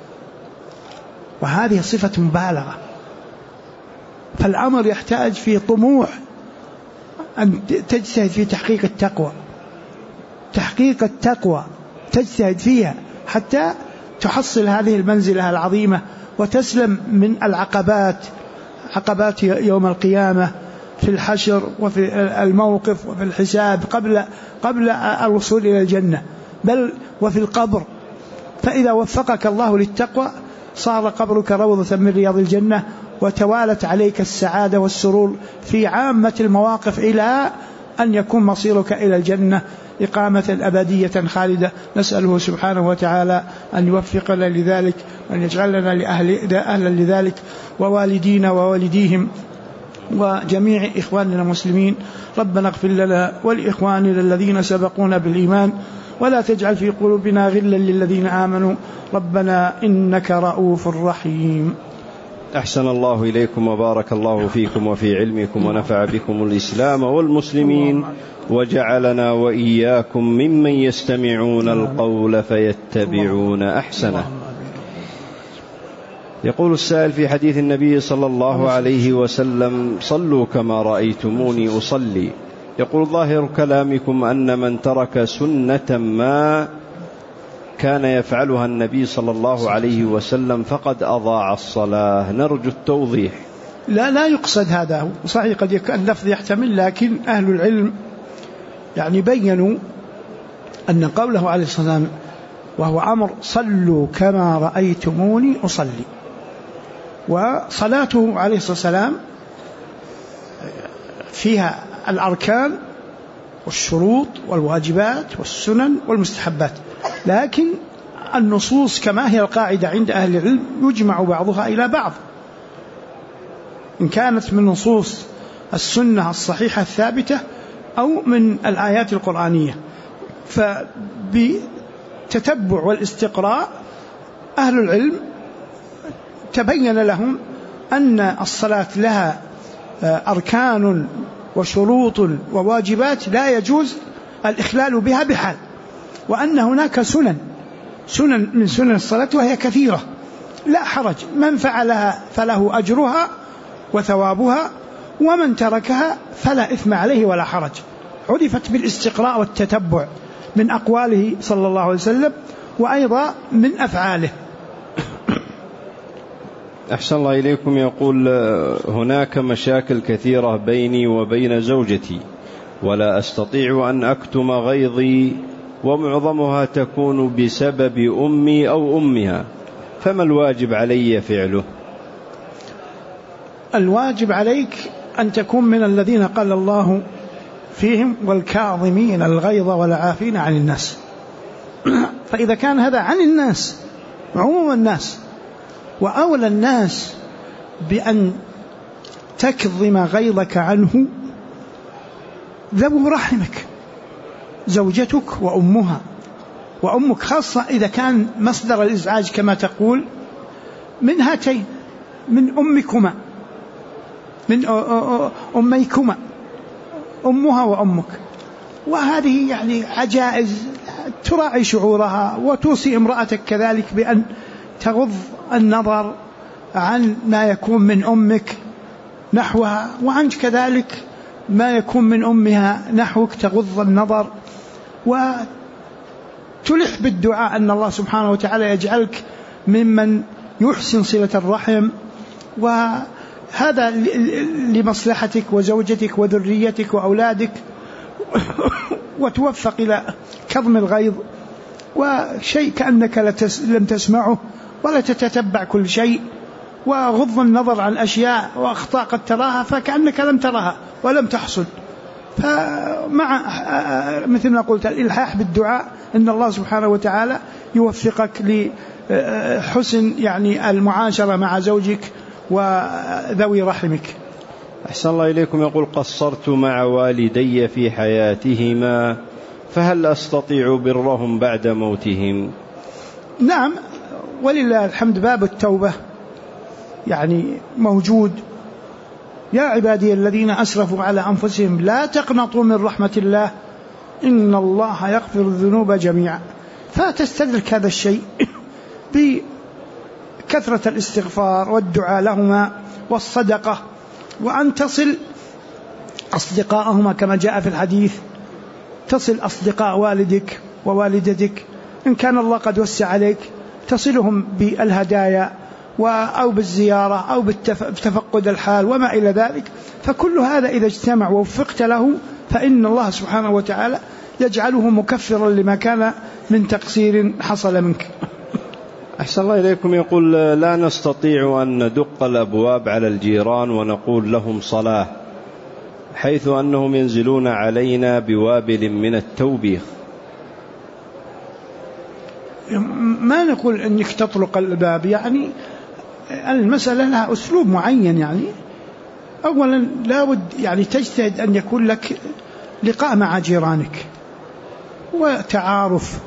وهذه صفة مبالغة. فالأمر يحتاج في طموح أن تجتهد في تحقيق التقوى، تجتهد فيها حتى تحصل هذه المنزلة العظيمة وتسلم من عقبات يوم القيامة في الحشر وفي الموقف وفي الحساب قبل الوصول إلى الجنة، بل وفي القبر. فإذا وفقك الله للتقوى صار قبرك روضة من رياض الجنة، وتوالت عليك السعادة والسرور في عامة المواقف إلى أن يكون مصيرك إلى الجنة إقامة أبدية خالدة. نسأله سبحانه وتعالى أن يوفقنا لذلك، وأن يجعلنا أهلا لذلك، ووالدينا ووالديهم وجميع إخواننا المسلمين. ربنا اغفر لنا ولإخواننا الذين سبقونا بالإيمان، ولا تجعل في قلوبنا غلا للذين آمنوا، ربنا إنك رؤوف رحيم. أحسن الله إليكم وبارك الله فيكم وفي علمكم ونفع بكم الإسلام والمسلمين وجعلنا وإياكم ممن يستمعون القول فيتبعون أحسنه. يقول السائل في حديث النبي صلى الله عليه وسلم: صلوا كما رأيتموني أصلي. يقول: ظاهر كلامكم أن من ترك سنة ما كان يفعلها النبي صلى الله عليه وسلم فقد أضاع الصلاة، نرجو التوضيح. لا يقصد هذا، صحيح قد يكون اللفظ يحتمل، لكن أهل العلم يعني بيّنوا أن قوله عليه الصلاة والسلام وهو أمر: صلوا كما رأيتموني أصلي، وصلاته عليه الصلاة والسلام فيها الأركان والشروط والواجبات والسنن والمستحبات، لكن النصوص كما هي القاعدة عند أهل العلم يجمع بعضها إلى بعض، إن كانت من نصوص السنة الصحيحة الثابتة أو من الآيات القرآنية. فبتتبع والاستقراء أهل العلم تبين لهم أن الصلاة لها أركان وشروط وواجبات لا يجوز الإخلال بها بحال، وأن هناك سنن من سنن الصلاة وهي كثيرة لا حرج، من فعلها فله أجرها وثوابها، ومن تركها فلا إثم عليه ولا حرج. عرفت بالاستقراء والتتبع من أقواله صلى الله عليه وسلم وأيضا من أفعاله. أحسن الله إليكم. يقول: هناك مشاكل كثيرة بيني وبين زوجتي ولا أستطيع أن أكتم غيظي، ومعظمها تكون بسبب أمي أو أمها، فما الواجب علي فعله؟ الواجب عليك أن تكون من الذين قال الله فيهم: والكاظمين الغيظ والعافين عن الناس. فإذا كان هذا عن الناس عموم الناس، وأولى الناس بأن تكظم غيظك عنه ذو رحمك، زوجتك وأمها، وأمك خاصة إذا كان مصدر الإزعاج كما تقول من هاتين، من أمكما، من أميكما، أمها وأمك. وهذه يعني عجائز تراعي شعورها، وتوصي امرأتك كذلك بأن تغض النظر عن ما يكون من أمك نحوها، وعنك كذلك ما يكون من أمها نحوك تغض النظر، وتلح بالدعاء أن الله سبحانه وتعالى يجعلك ممن يحسن صلة الرحم، وهذا لمصلحتك وزوجتك وذريتك وأولادك، وتوفق إلى كظم الغيظ، وشيء كأنك لم تسمعه ولا تتتبع كل شيء، وغض النظر عن أشياء وأخطاء قد تراها فكأنك لم تراها ولم تحصل. فمع مثل ما قلت الإلحاح بالدعاء أن الله سبحانه وتعالى يوفقك لحسن يعني المعاشرة مع زوجك وذوي رحمك. أحسن الله إليكم. يقول: قصرت مع والدي في حياتهما، فهل أستطيع برهم بعد موتهم؟ نعم، ولله الحمد، باب التوبة يعني موجود. يا عبادي الذين أسرفوا على أنفسهم لا تقنطوا من رحمة الله إن الله يغفر الذنوب جميعا. فتستدرك هذا الشيء بكثرة الاستغفار والدعاء لهما والصدقة، وأن تصل أصدقاءهما كما جاء في الحديث، تصل أصدقاء والدك ووالدتك، إن كان الله قد وسع عليك تصلهم بالهدايا أو بالزيارة أو بتفقد الحال وما إلى ذلك. فكل هذا إذا اجتمع ووفقت له فإن الله سبحانه وتعالى يجعله مكفرا لما كان من تقصير حصل منك. أحسن الله إليكم. يقول: لا نستطيع أن ندق الأبواب على الجيران ونقول لهم صلاة، حيث أنهم ينزلون علينا بوابل من التوبيخ. ما نقول أنك تطلق الباب، يعني المسألة لها أسلوب معين. يعني أولا لابد يعني تجتهد أن يكون لك لقاء مع جيرانك وتعارف،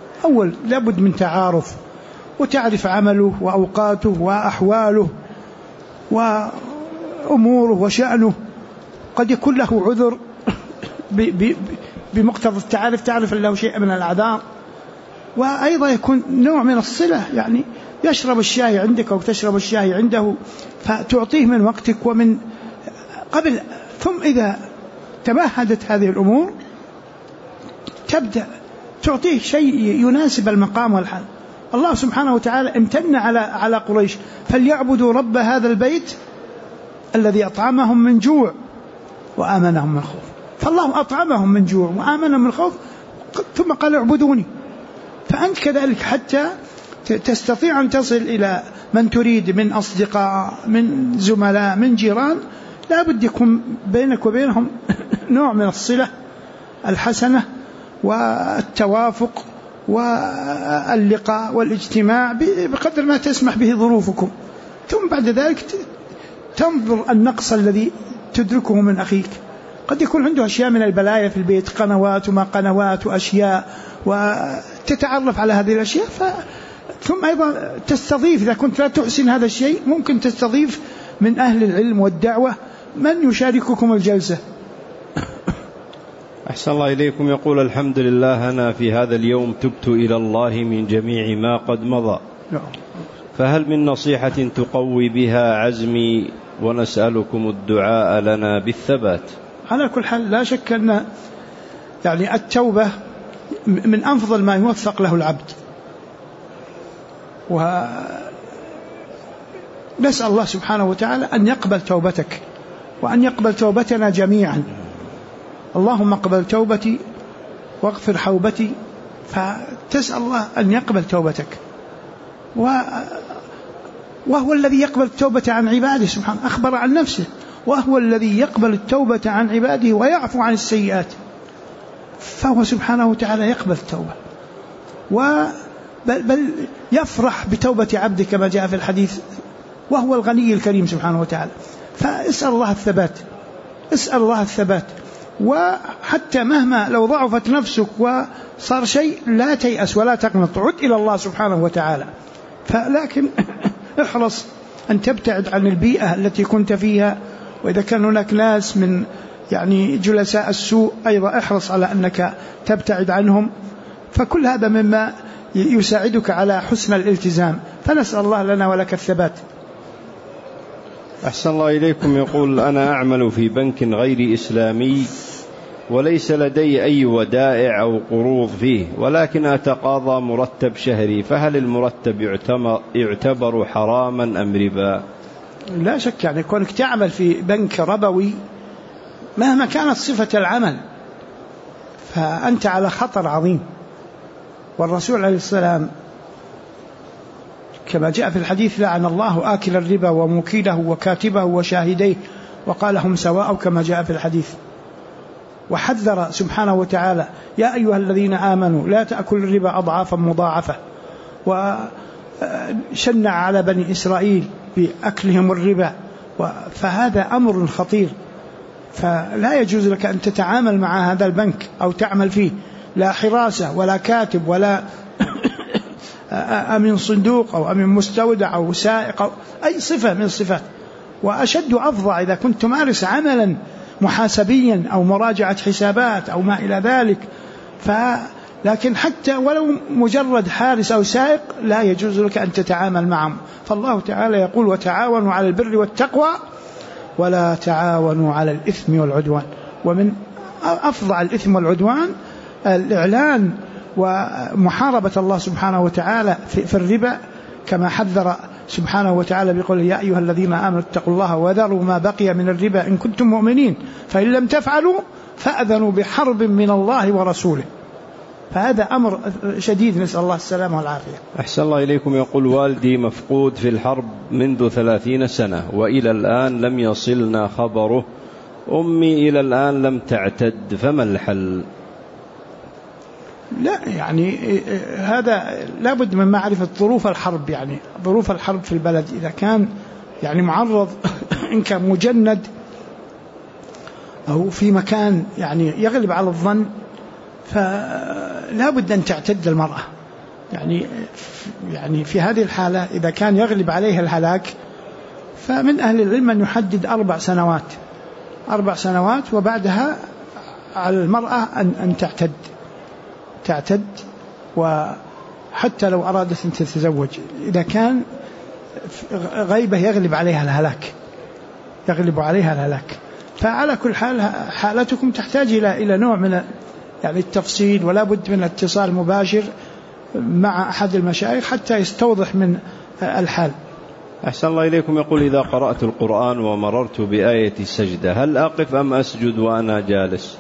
أول لابد من تعارف، وتعرف عمله وأوقاته وأحواله وأموره وشأنه، قد يكون له عذر بمقتضى تعرف له شيء من الأعذار، وأيضا يكون نوع من الصلة، يعني يشرب الشاي عندك أو تشرب الشاي عنده فتعطيه من وقتك ومن قبل. ثم إذا تمهدت هذه الأمور تبدأ تعطيه شيء يناسب المقام والحال. الله سبحانه وتعالى امتن على قريش فليعبدوا رب هذا البيت الذي أطعمهم من جوع وآمنهم من خوف. فالله أطعمهم من جوع وآمنهم من خوف ثم قال اعبدوني. فأنت كذلك حتى تستطيع أن تصل إلى من تريد من أصدقاء، من زملاء، من جيران، لا بد يكون بينك وبينهم نوع من الصلة الحسنة والتوافق واللقاء والاجتماع بقدر ما تسمح به ظروفكم. ثم بعد ذلك تنظر النقص الذي تدركه من أخيك. قد يكون عنده أشياء من البلايا في البيت، قنوات وما قنوات وأشياء، وتتعرف على هذه الأشياء. ثم أيضا تستضيف، إذا كنت لا تحسن هذا الشيء ممكن تستضيف من أهل العلم والدعوة من يشارككم الجلسة. أحسن الله إليكم. يقول الحمد لله أنا في هذا اليوم تبت إلى الله من جميع ما قد مضى، فهل من نصيحة تقوي بها عزمي؟ ونسألكم الدعاء لنا بالثبات. على كل حال لا شك أن يعني التوبة من أفضل ما يوفق له العبد، ونسأل الله سبحانه وتعالى أن يقبل توبتك وأن يقبل توبتنا جميعا. اللهم اقبل توبتي واغفر حوبتي، فتسأل الله أن يقبل توبتك، وهو الذي يقبل التوبة عن عباده سبحانه، أخبر عن نفسه، وهو الذي يقبل التوبة عن عباده ويعفو عن السيئات. فهو سبحانه وتعالى يقبل التوبة بل يفرح بتوبة عبده كما جاء في الحديث، وهو الغني الكريم سبحانه وتعالى. فاسأل الله الثبات، اسأل الله الثبات. وحتى مهما لو ضعفت نفسك وصار شيء لا تيأس ولا تقنط، عد إلى الله سبحانه وتعالى. لكن احرص أن تبتعد عن البيئة التي كنت فيها، وإذا كان هناك ناس من يعني جلساء السوء أيضا احرص على أنك تبتعد عنهم. فكل هذا مما يساعدك على حسن الالتزام. فنسأل الله لنا ولك الثبات. أحسن الله إليكم. يقول أنا أعمل في بنك غير إسلامي وليس لدي أي ودائع أو قروض فيه، ولكن أتقاضى مرتب شهري، فهل المرتب يعتبر حراما أم ربا؟ لا شك، يعني كونك تعمل في بنك ربوي مهما كانت صفة العمل فأنت على خطر عظيم. والرسول عليه السلام كما جاء في الحديث لعن الله آكل الربا وموكله وكاتبه وشاهديه وقال هم سواء كما جاء في الحديث. وحذر سبحانه وتعالى يا أيها الذين آمنوا لا تأكل الربا أضعافا مضاعفة، وشنع على بني إسرائيل بأكلهم الربا. فهذا أمر خطير، فلا يجوز لك أن تتعامل مع هذا البنك أو تعمل فيه، لا حراسة ولا كاتب ولا أمين صندوق أو أمين مستودع أو سائق أو أي صفة من الصفات. وأشد أفظع إذا كنت تمارس عملا محاسبيا أو مراجعة حسابات أو ما إلى ذلك. لكن حتى ولو مجرد حارس أو سائق لا يجوز لك أن تتعامل معهم. فالله تعالى يقول وتعاونوا على البر والتقوى ولا تعاونوا على الإثم والعدوان. ومن أفظع الإثم والعدوان الإعلان ومحاربة الله سبحانه وتعالى في الربا، كما حذر سبحانه وتعالى بقوله يا أيها الذين آمنوا اتقوا الله وذروا ما بقي من الربا إن كنتم مؤمنين فإن لم تفعلوا فأذنوا بحرب من الله ورسوله. فهذا أمر شديد، نسأل الله السلامة والعافية. أحسن الله إليكم. يقول والدي مفقود في الحرب منذ 30 سنة وإلى الآن لم يصلنا خبره، أمي إلى الآن لم تعتد، فما الحل؟ لا يعني هذا لابد من معرفة ظروف الحرب، يعني ظروف الحرب في البلد. إذا كان يعني معرض إن كان مجند أو في مكان يعني يغلب على الظن فلا بد أن تعتد المرأة. يعني في هذه الحالة إذا كان يغلب عليها الهلاك فمن أهل العلم من يحدد 4 سنوات، وبعدها على المرأة أن تعتد، وحتى لو أرادت أن تتزوج إذا كان غيبة يغلب عليها الهلاك. فعلى كل حال حالتكم تحتاج إلى نوع من يعني التفصيل، ولا بد من اتصال مباشر مع أحد المشايخ حتى يستوضح من الحال. أحسن الله إليكم. يقول: إذا قرأت القرآن ومررت بآية السجدة هل أقف أم أسجد وأنا جالس؟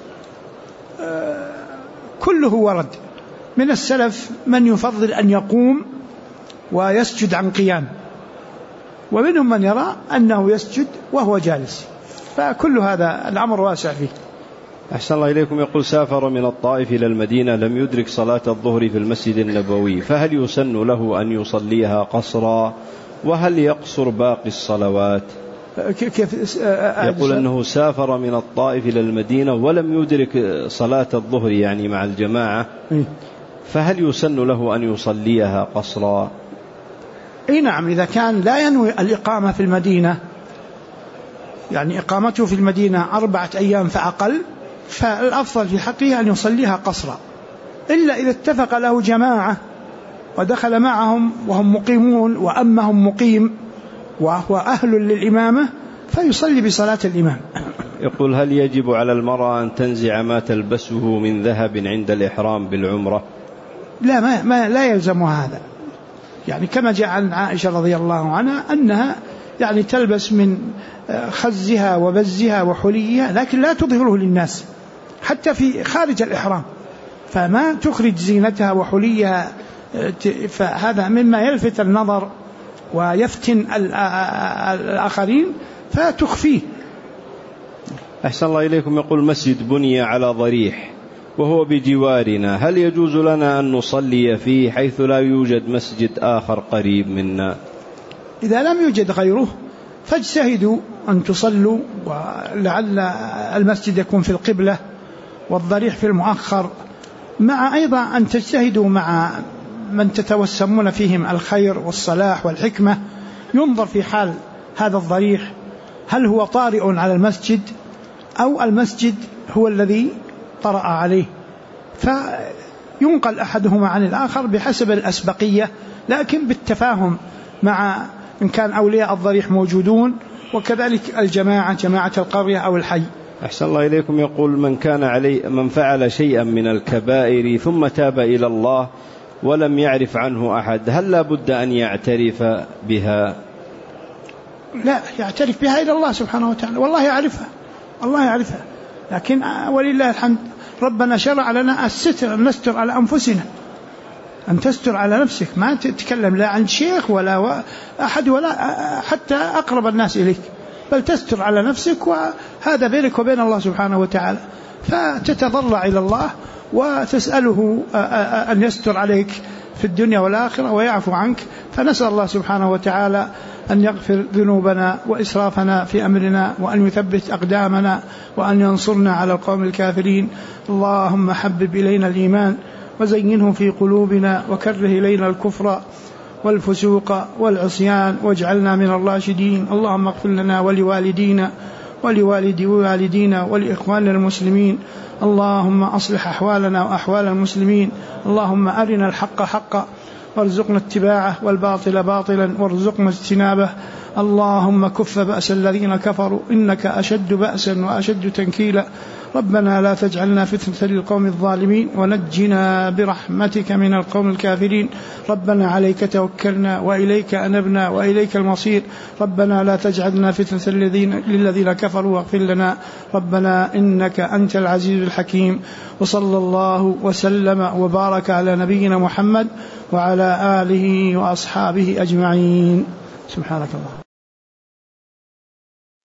كله ورد من السلف من يفضل أن يقوم ويسجد عن قيام، ومنهم من يرى أنه يسجد وهو جالس، فكل هذا الأمر واسع فيه. أحسن الله إليكم. يقول: سافر من الطائف إلى المدينة لم يدرك صلاة الظهر في المسجد النبوي، فهل يسن له أن يصليها قصرا؟ وهل يقصر باقي الصلوات؟ كيف؟ يقول أنه سافر من الطائف إلى المدينة ولم يدرك صلاة الظهر يعني مع الجماعة، فهل يسن له أن يصليها قصرا؟ نعم، إذا كان لا ينوي الإقامة في المدينة، يعني إقامته في المدينة 4 أيام فأقل، فالأفضل في حقه أن يصليها قصرا، إلا إذا اتفق له جماعة ودخل معهم وهم مقيمون وأمهم مقيم وهو أهل للإمامة فيصلي بصلاة الإمام. يقول: هل يجب على المرأة أن تنزع ما تلبسه من ذهب عند الإحرام بالعمرة؟ لا يلزمها هذا، يعني كما جاء عن عائشة رضي الله عنها أنها يعني تلبس من خزها وبزها وحليها، لكن لا تظهره للناس حتى في خارج الإحرام، فما تخرج زينتها وحليها، فهذا مما يلفت النظر ويفتن الآخرين فتخفيه. أحسن الله إليكم. يقول: مسجد بني على ضريح وهو بجوارنا، هل يجوز لنا أن نصلي فيه حيث لا يوجد مسجد آخر قريب منا؟ إذا لم يوجد غيره فاجتهدوا أن تصلوا، ولعل المسجد يكون في القبلة والضريح في المؤخر، مع أيضا أن تجتهدوا مع من تتوسمون فيهم الخير والصلاح والحكمة، ينظر في حال هذا الضريح هل هو طارئ على المسجد أو المسجد هو الذي طرأ عليه، فينقل أحدهما عن الآخر بحسب الأسبقية، لكن بالتفاهم مع إن كان أولياء الضريح موجودون، وكذلك جماعة القرية أو الحي. أحسن الله إليكم. يقول: من فعل شيئا من الكبائر ثم تاب إلى الله ولم يعرف عنه أحد، هل لا بد أن يعترف بها؟ لا يعترف بها إلى الله سبحانه وتعالى، والله يعرفها، لكن ولله الحمد ربنا شرع لنا الستر، أن نستر على أنفسنا، أن تستر على نفسك، ما تتكلم لا عن شيخ ولا أحد ولا حتى أقرب الناس إليك، بل تستر على نفسك، وهذا بينك وبين الله سبحانه وتعالى، فتتضرع إلى الله وتسأله أن يستر عليك في الدنيا والآخرة ويعفو عنك. فنسأل الله سبحانه وتعالى أن يغفر ذنوبنا وإسرافنا في أمرنا، وأن يثبت أقدامنا، وأن ينصرنا على القوم الكافرين. اللهم حبب إلينا الإيمان وزينه في قلوبنا، وكره إلينا الكفر والفسوق والعصيان، واجعلنا من الراشدين. اللهم اغفر لنا ولوالدينا ولوالدي والدينا ولإخواننا المسلمين. اللهم أصلح أحوالنا وأحوال المسلمين. اللهم أرنا الحق حقا وارزقنا اتباعه، والباطل باطلا وارزقنا اجتنابه. اللهم كف بأس الذين كفروا إنك أشد بأسا وأشد تنكيلا. ربنا لا تجعلنا فتنة للقوم الظالمين، ونجنا برحمتك من القوم الكافرين. ربنا عليك توكلنا وإليك أنبنا وإليك المصير. ربنا لا تجعلنا فتنة للذين كفروا واغفر لنا. ربنا إنك أنت العزيز الحكيم. وصلى الله وسلم وبارك على نبينا محمد وعلى آله وأصحابه أجمعين. سبحانك الله.